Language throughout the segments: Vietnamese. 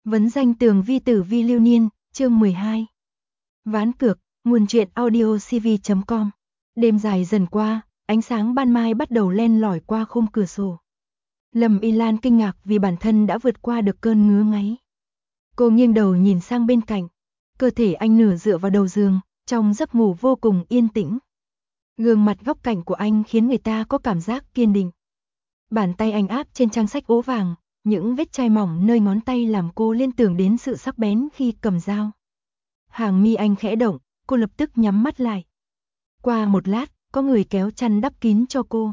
Vấn danh tường vi tử vi lưu niên, chương 12. Ván cược, nguồn truyện audio cv.com. Đêm dài dần qua, ánh sáng ban mai bắt đầu len lỏi qua khung cửa sổ. Lâm Y Lan kinh ngạc vì bản thân đã vượt qua được cơn ngứa ngáy. Cô nghiêng đầu nhìn sang bên cạnh. Cơ thể anh nửa dựa vào đầu giường, trong giấc ngủ vô cùng yên tĩnh. Gương mặt góc cạnh của anh khiến người ta có cảm giác kiên định. Bàn tay anh áp trên trang sách ố vàng, những vết chai mỏng nơi ngón tay làm cô liên tưởng đến sự sắc bén khi cầm dao. Hàng mi anh khẽ động, cô lập tức nhắm mắt lại. Qua một lát, có người kéo chăn đắp kín cho cô.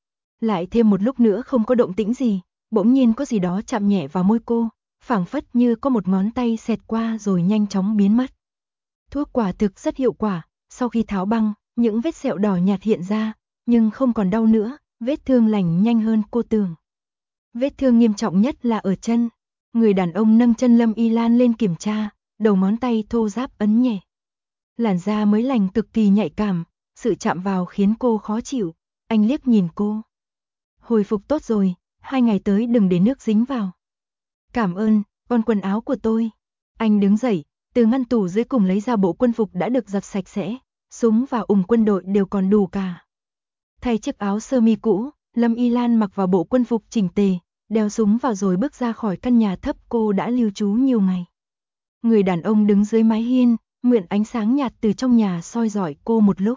Lại thêm một lúc nữa không có động tĩnh gì, bỗng nhiên có gì đó chạm nhẹ vào môi cô, phảng phất như có một ngón tay xẹt qua rồi nhanh chóng biến mất. Thuốc quả thực rất hiệu quả, sau khi tháo băng, những vết sẹo đỏ nhạt hiện ra, nhưng không còn đau nữa, vết thương lành nhanh hơn cô tưởng. Vết thương nghiêm trọng nhất là ở chân. Người đàn ông nâng chân Lâm Y Lan lên kiểm tra, đầu ngón tay thô ráp ấn nhẹ. Làn da mới lành cực kỳ nhạy cảm, sự chạm vào khiến cô khó chịu. Anh liếc nhìn cô. Hồi phục tốt rồi, 2 ngày tới đừng để nước dính vào. Cảm ơn, con quần áo của tôi. Anh đứng dậy, từ ngăn tủ dưới cùng lấy ra bộ quân phục đã được giặt sạch sẽ, súng và ủng quân đội đều còn đủ cả. Thay chiếc áo sơ mi cũ, Lâm Y Lan mặc vào bộ quân phục chỉnh tề, đeo súng vào rồi bước ra khỏi căn nhà thấp cô đã lưu trú nhiều ngày. Người đàn ông đứng dưới mái hiên, mượn ánh sáng nhạt từ trong nhà soi rọi cô một lúc.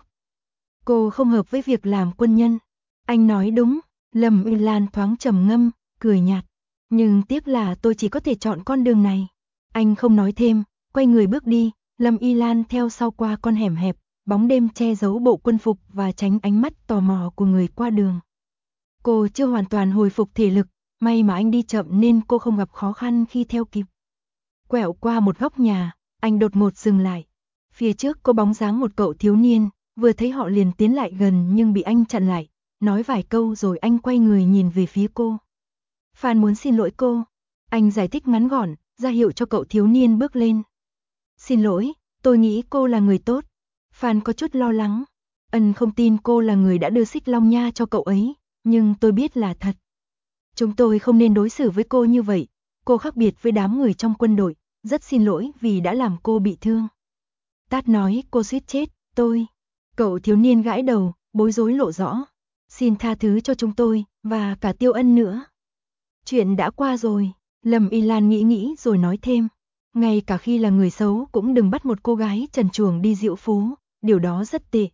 Cô không hợp với việc làm quân nhân. Anh nói đúng, Lâm Y Lan thoáng trầm ngâm, cười nhạt. Nhưng tiếc là tôi chỉ có thể chọn con đường này. Anh không nói thêm, quay người bước đi, Lâm Y Lan theo sau qua con hẻm hẹp, bóng đêm che giấu bộ quân phục và tránh ánh mắt tò mò của người qua đường. Cô chưa hoàn toàn hồi phục thể lực, may mà anh đi chậm nên cô không gặp khó khăn khi theo kịp. Quẹo qua một góc nhà, anh đột ngột dừng lại. Phía trước có bóng dáng một cậu thiếu niên, vừa thấy họ liền tiến lại gần nhưng bị anh chặn lại, nói vài câu rồi anh quay người nhìn về phía cô. Phan muốn xin lỗi cô. Anh giải thích ngắn gọn, ra hiệu cho cậu thiếu niên bước lên. Xin lỗi, tôi nghĩ cô là người tốt. Phan có chút lo lắng. Ân không tin cô là người đã đưa xích long nha cho cậu ấy, nhưng tôi biết là thật. Chúng tôi không nên đối xử với cô như vậy, cô khác biệt với đám người trong quân đội, rất xin lỗi vì đã làm cô bị thương. Tát nói cô suýt chết, tôi. Cậu thiếu niên gãi đầu, bối rối lộ rõ. Xin tha thứ cho chúng tôi, và cả Tiêu Ân nữa. Chuyện đã qua rồi, Lâm Y Lan nghĩ rồi nói thêm. Ngay cả khi là người xấu cũng đừng bắt một cô gái trần truồng đi diễu phố, điều đó rất tệ.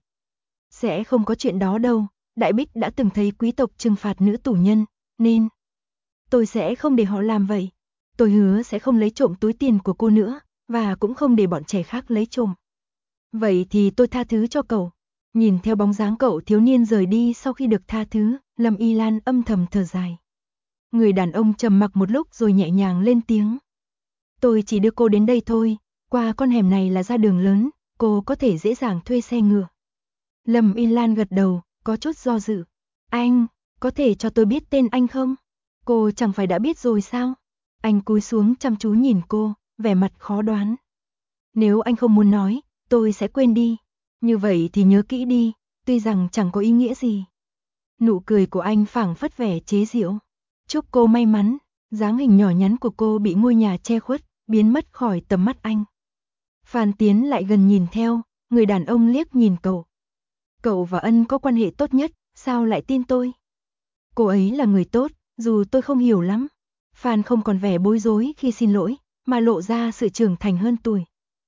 Sẽ không có chuyện đó đâu, Đại Bích đã từng thấy quý tộc trừng phạt nữ tù nhân, nên tôi sẽ không để họ làm vậy. Tôi hứa sẽ không lấy trộm túi tiền của cô nữa, và cũng không để bọn trẻ khác lấy trộm. Vậy thì tôi tha thứ cho cậu. Nhìn theo bóng dáng cậu thiếu niên rời đi sau khi được tha thứ, Lâm Y Lan âm thầm thở dài. Người đàn ông trầm mặc một lúc rồi nhẹ nhàng lên tiếng. Tôi chỉ đưa cô đến đây thôi, qua con hẻm này là ra đường lớn, cô có thể dễ dàng thuê xe ngựa. Lâm Y Lan gật đầu, có chút do dự. Anh, có thể cho tôi biết tên anh không? Cô chẳng phải đã biết rồi sao? Anh cúi xuống chăm chú nhìn cô, vẻ mặt khó đoán. Nếu anh không muốn nói, tôi sẽ quên đi. Như vậy thì nhớ kỹ đi, tuy rằng chẳng có ý nghĩa gì. Nụ cười của anh phảng phất vẻ chế giễu. Chúc cô may mắn, dáng hình nhỏ nhắn của cô bị ngôi nhà che khuất, biến mất khỏi tầm mắt anh. Phan tiến lại gần nhìn theo, người đàn ông liếc nhìn cậu. Cậu và Ân có quan hệ tốt nhất, sao lại tin tôi? Cô ấy là người tốt, dù tôi không hiểu lắm. Phan không còn vẻ bối rối khi xin lỗi, mà lộ ra sự trưởng thành hơn tuổi.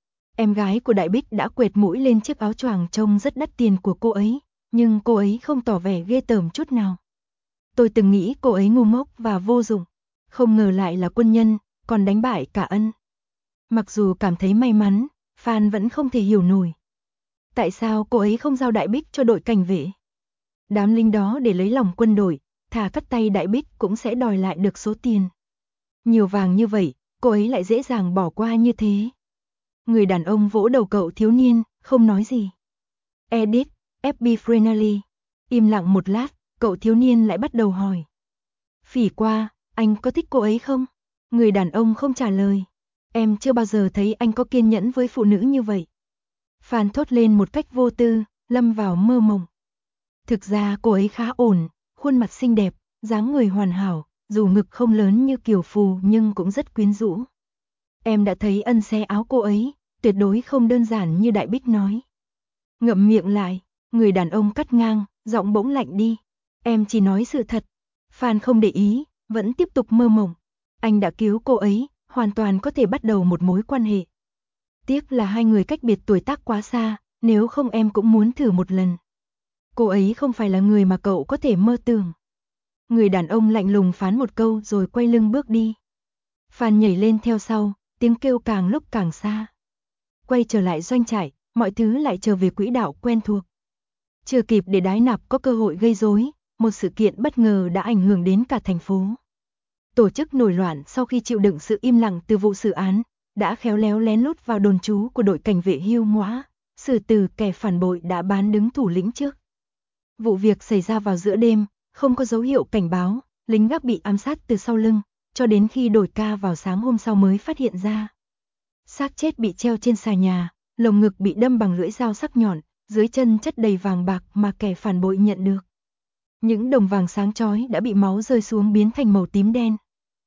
Em gái của Đại Bích đã quệt mũi lên chiếc áo choàng trông rất đắt tiền của cô ấy, nhưng cô ấy không tỏ vẻ ghê tởm chút nào. Tôi từng nghĩ cô ấy ngu ngốc và vô dụng, không ngờ lại là quân nhân, còn đánh bại cả Ân. Mặc dù cảm thấy may mắn, Phan vẫn không thể hiểu nổi. Tại sao cô ấy không giao Đại Bích cho đội cảnh vệ? Đám lính đó để lấy lòng quân đội, thà cắt tay Đại Bích cũng sẽ đòi lại được số tiền. Nhiều vàng như vậy, cô ấy lại dễ dàng bỏ qua như thế. Người đàn ông vỗ đầu cậu thiếu niên, không nói gì. Edith, FB Friendly. Im lặng một lát, cậu thiếu niên lại bắt đầu hỏi. Phỉ qua, anh có thích cô ấy không? Người đàn ông không trả lời. Em chưa bao giờ thấy anh có kiên nhẫn với phụ nữ như vậy. Phan thốt lên một cách vô tư, lâm vào mơ mộng. Thực ra cô ấy khá ổn, khuôn mặt xinh đẹp, dáng người hoàn hảo, dù ngực không lớn như Kiều Phù nhưng cũng rất quyến rũ. Em đã thấy ân xé áo cô ấy, tuyệt đối không đơn giản như Đại Bích nói. Ngậm miệng lại, người đàn ông cắt ngang, giọng bỗng lạnh đi. Em chỉ nói sự thật. Phan không để ý, vẫn tiếp tục mơ mộng. Anh đã cứu cô ấy, hoàn toàn có thể bắt đầu một mối quan hệ. Tiếc là hai người cách biệt tuổi tác quá xa, nếu không em cũng muốn thử một lần. Cô ấy không phải là người mà cậu có thể mơ tưởng. Người đàn ông lạnh lùng phán một câu rồi quay lưng bước đi. Phan nhảy lên theo sau, tiếng kêu càng lúc càng xa. Quay trở lại doanh trại, mọi thứ lại trở về quỹ đạo quen thuộc. Chưa kịp để Đái Nạp có cơ hội gây rối, một sự kiện bất ngờ đã ảnh hưởng đến cả thành phố. Tổ chức nổi loạn sau khi chịu đựng sự im lặng từ vụ xử án, đã khéo léo lén lút vào đồn trú của đội cảnh vệ Hưu Ngõa, xử tử kẻ phản bội đã bán đứng thủ lĩnh trước. Vụ việc xảy ra vào giữa đêm, không có dấu hiệu cảnh báo, lính gác bị ám sát từ sau lưng, cho đến khi đổi ca vào sáng hôm sau mới phát hiện ra. Xác chết bị treo trên xà nhà, lồng ngực bị đâm bằng lưỡi dao sắc nhọn, dưới chân chất đầy vàng bạc mà kẻ phản bội nhận được. Những đồng vàng sáng chói đã bị máu rơi xuống biến thành màu tím đen.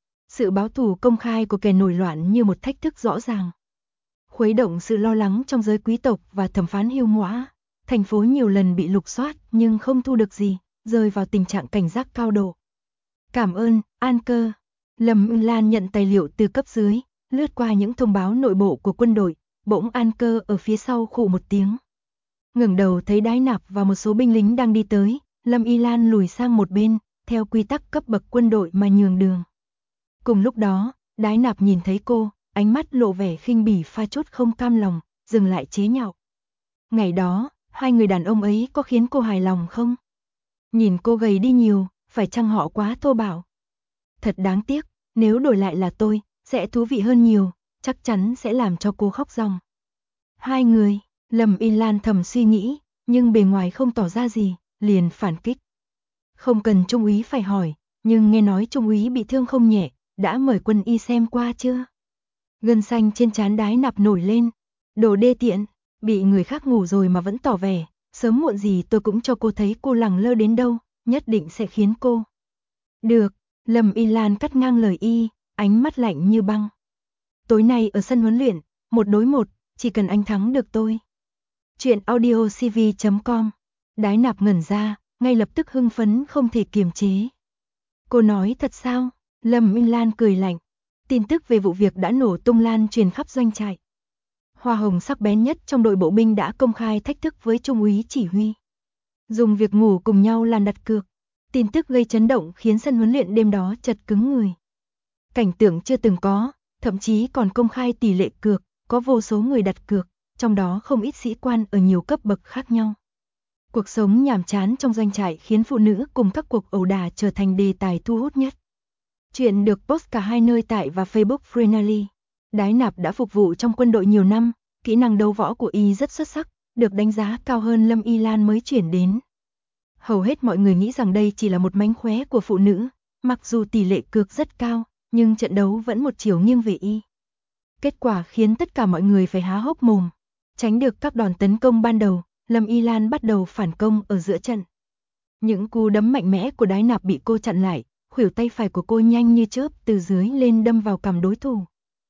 Sự báo thù công khai của kẻ nổi loạn như một thách thức rõ ràng. Khuấy động sự lo lắng trong giới quý tộc và thẩm phán Hưu Ngõa. Thành phố nhiều lần bị lục soát nhưng không thu được gì, rơi vào tình trạng cảnh giác cao độ. Cảm ơn, An Cơ. Lâm Ưng Lan nhận tài liệu từ cấp dưới, lướt qua những thông báo nội bộ của quân đội, bỗng An Cơ ở phía sau khụ một tiếng. Ngẩng đầu thấy Đái Nạp và một số binh lính đang đi tới, Lâm Y Lan lùi sang một bên, theo quy tắc cấp bậc quân đội mà nhường đường. Cùng lúc đó, Đái Nạp nhìn thấy cô, ánh mắt lộ vẻ khinh bỉ pha chút không cam lòng, dừng lại chế nhạo. Ngày đó, hai người đàn ông ấy có khiến cô hài lòng không? Nhìn cô gầy đi nhiều, phải chăng họ quá thô bạo? Thật đáng tiếc, nếu đổi lại là tôi, sẽ thú vị hơn nhiều, chắc chắn sẽ làm cho cô khóc ròng. Hai người, Lâm Y Lan thầm suy nghĩ, nhưng bề ngoài không tỏ ra gì, liền phản kích. Không cần trung úy phải hỏi, nhưng nghe nói trung úy bị thương không nhẹ, đã mời quân y xem qua chưa? Gân xanh trên trán Đái Nạp nổi lên, đồ đê tiện, bị người khác ngủ rồi mà vẫn tỏ vẻ, sớm muộn gì tôi cũng cho cô thấy cô lẳng lơ đến đâu, nhất định sẽ khiến cô. Được, Lâm Y Lan cắt ngang lời y, ánh mắt lạnh như băng. Tối nay ở sân huấn luyện, 1 đối 1, chỉ cần anh thắng được tôi. Chuyện audiocv.com. Đái Nạp ngẩn ra, ngay lập tức hưng phấn không thể kiềm chế. Cô nói thật sao? Lâm Y Lan cười lạnh. Tin tức về vụ việc đã nổ tung lan truyền khắp doanh trại. Hoa hồng sắc bén nhất trong đội bộ binh đã công khai thách thức với trung úy chỉ huy. Dùng việc ngủ cùng nhau làm đặt cược. Tin tức gây chấn động khiến sân huấn luyện đêm đó chật cứng người. Cảnh tượng chưa từng có, thậm chí còn công khai tỷ lệ cược, có vô số người đặt cược, trong đó không ít sĩ quan ở nhiều cấp bậc khác nhau. Cuộc sống nhàm chán trong doanh trại khiến phụ nữ cùng các cuộc ẩu đả trở thành đề tài thu hút nhất. Chuyện được post cả hai nơi tại và Facebook Freenally. Đái Nạp đã phục vụ trong quân đội nhiều năm, kỹ năng đấu võ của y rất xuất sắc, được đánh giá cao hơn Lâm Y Lan mới chuyển đến. Hầu hết mọi người nghĩ rằng đây chỉ là một mánh khóe của phụ nữ, mặc dù tỷ lệ cược rất cao, nhưng trận đấu vẫn một chiều nghiêng về y. Kết quả khiến tất cả mọi người phải há hốc mồm. Tránh được các đòn tấn công ban đầu, Lâm Y Lan bắt đầu phản công ở giữa trận. Những cú đấm mạnh mẽ của Đái Nạp bị cô chặn lại, khuỷu tay phải của cô nhanh như chớp từ dưới lên đâm vào cằm đối thủ.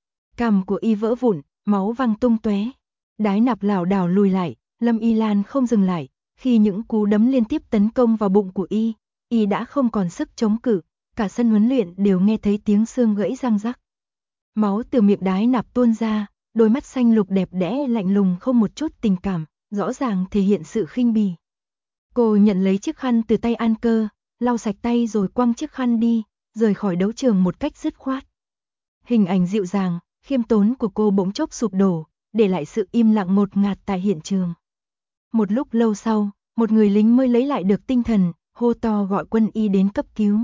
Cằm của y vỡ vụn, máu văng tung tóe. Đái Nạp lảo đảo lùi lại, Lâm Y Lan không dừng lại, khi những cú đấm liên tiếp tấn công vào bụng của y đã không còn sức chống cự, cả sân huấn luyện đều nghe thấy tiếng xương gãy răng rắc. Máu từ miệng Đái Nạp tuôn ra, đôi mắt xanh lục đẹp đẽ lạnh lùng không một chút tình cảm, rõ ràng thể hiện sự khinh bỉ. Cô nhận lấy chiếc khăn từ tay An Cơ, lau sạch tay rồi quăng chiếc khăn đi, rời khỏi đấu trường một cách dứt khoát. Hình ảnh dịu dàng, khiêm tốn của cô bỗng chốc sụp đổ, để lại sự im lặng ngột ngạt tại hiện trường. Một lúc lâu sau, một người lính mới lấy lại được tinh thần, hô to gọi quân y đến cấp cứu.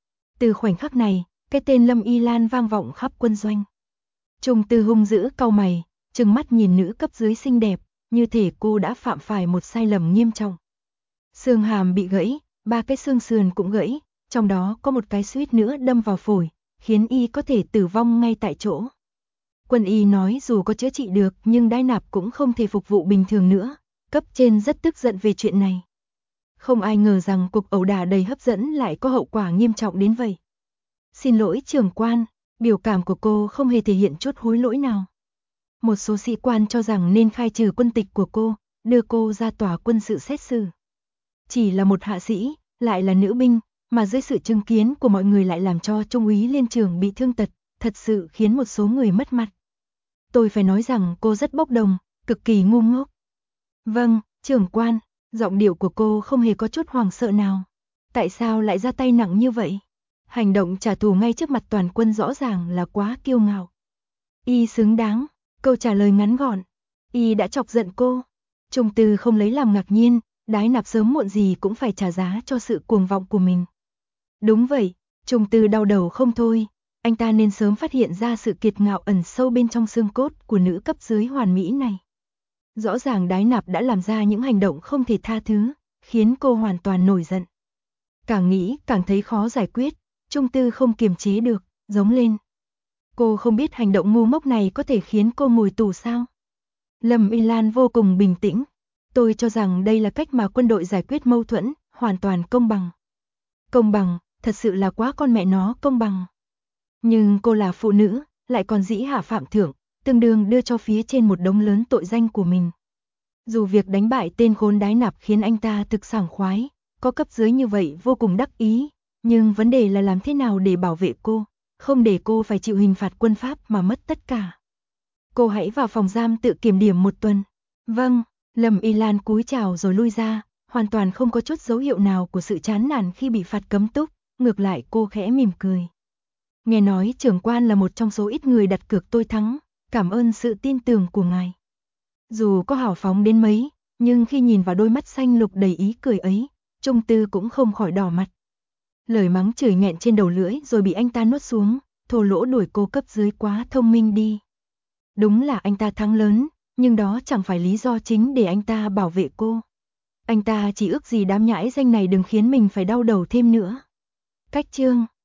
Từ khoảnh khắc này, cái tên Lâm Y Lan vang vọng khắp quân doanh. Trung Tư hung dữ cau mày, trừng mắt nhìn nữ cấp dưới xinh đẹp, như thể cô đã phạm phải một sai lầm nghiêm trọng. Xương hàm bị gãy, 3 cái xương sườn cũng gãy, trong đó có một cái suýt nữa đâm vào phổi, khiến y có thể tử vong ngay tại chỗ. Quân y nói dù có chữa trị được nhưng Đái Nạp cũng không thể phục vụ bình thường nữa, cấp trên rất tức giận về chuyện này. Không ai ngờ rằng cuộc ẩu đả đầy hấp dẫn lại có hậu quả nghiêm trọng đến vậy. Xin lỗi trưởng quan, Biểu cảm của cô không hề thể hiện chút hối lỗi nào. Một số sĩ quan cho rằng nên khai trừ quân tịch của cô, đưa cô ra tòa quân sự xét xử. Chỉ là một hạ sĩ, lại là nữ binh, mà dưới sự chứng kiến của mọi người lại làm cho trung úy liên trường bị thương tật, thật sự khiến một số người mất mặt. Tôi phải nói rằng cô rất bốc đồng, cực kỳ ngu ngốc. Vâng, trưởng quan, giọng điệu của cô không hề có chút hoảng sợ nào. Tại sao lại ra tay nặng như vậy? Hành động trả thù ngay trước mặt toàn quân rõ ràng là quá kiêu ngạo. Y xứng đáng, câu trả lời ngắn gọn. Y đã chọc giận cô. Trung Tư không lấy làm ngạc nhiên, Đái Nạp sớm muộn gì cũng phải trả giá cho sự cuồng vọng của mình. Đúng vậy, Trung Tư đau đầu không thôi, anh ta nên sớm phát hiện ra sự kiệt ngạo ẩn sâu bên trong xương cốt của nữ cấp dưới hoàn mỹ này. Rõ ràng Đái Nạp đã làm ra những hành động không thể tha thứ, khiến cô hoàn toàn nổi giận. Càng nghĩ càng thấy khó giải quyết, Trung Tư không kiềm chế được, giống lên. Cô không biết hành động ngu ngốc này có thể khiến cô ngồi tù sao? Lâm Y Lan vô cùng bình tĩnh. Tôi cho rằng đây là cách mà quân đội giải quyết mâu thuẫn, hoàn toàn công bằng. Công bằng, thật sự là quá con mẹ nó công bằng. Nhưng cô là phụ nữ, lại còn dĩ hạ phạm thượng, tương đương đưa cho phía trên một đống lớn tội danh của mình. Dù việc đánh bại tên khốn Đái Nạp khiến anh ta thực sảng khoái, có cấp dưới như vậy vô cùng đắc ý, nhưng vấn đề là làm thế nào để bảo vệ cô, không để cô phải chịu hình phạt quân Pháp mà mất tất cả. Cô hãy vào phòng giam tự kiểm điểm một tuần. Vâng, Lâm Y Lan cúi chào rồi lui ra, hoàn toàn không có chút dấu hiệu nào của sự chán nản khi bị phạt cấm túc, ngược lại cô khẽ mỉm cười. Nghe nói trưởng quan là một trong số ít người đặt cược tôi thắng, cảm ơn sự tin tưởng của ngài. Dù có hào phóng đến mấy, nhưng khi nhìn vào đôi mắt xanh lục đầy ý cười ấy, Trung Tư cũng không khỏi đỏ mặt. Lời mắng chửi nghẹn trên đầu lưỡi rồi bị anh ta nuốt xuống, thô lỗ đuổi cô cấp dưới quá thông minh đi. Đúng là anh ta thắng lớn, nhưng đó chẳng phải lý do chính để anh ta bảo vệ cô. Anh ta chỉ ước gì đám nhãi danh này đừng khiến mình phải đau đầu thêm nữa. Cách chương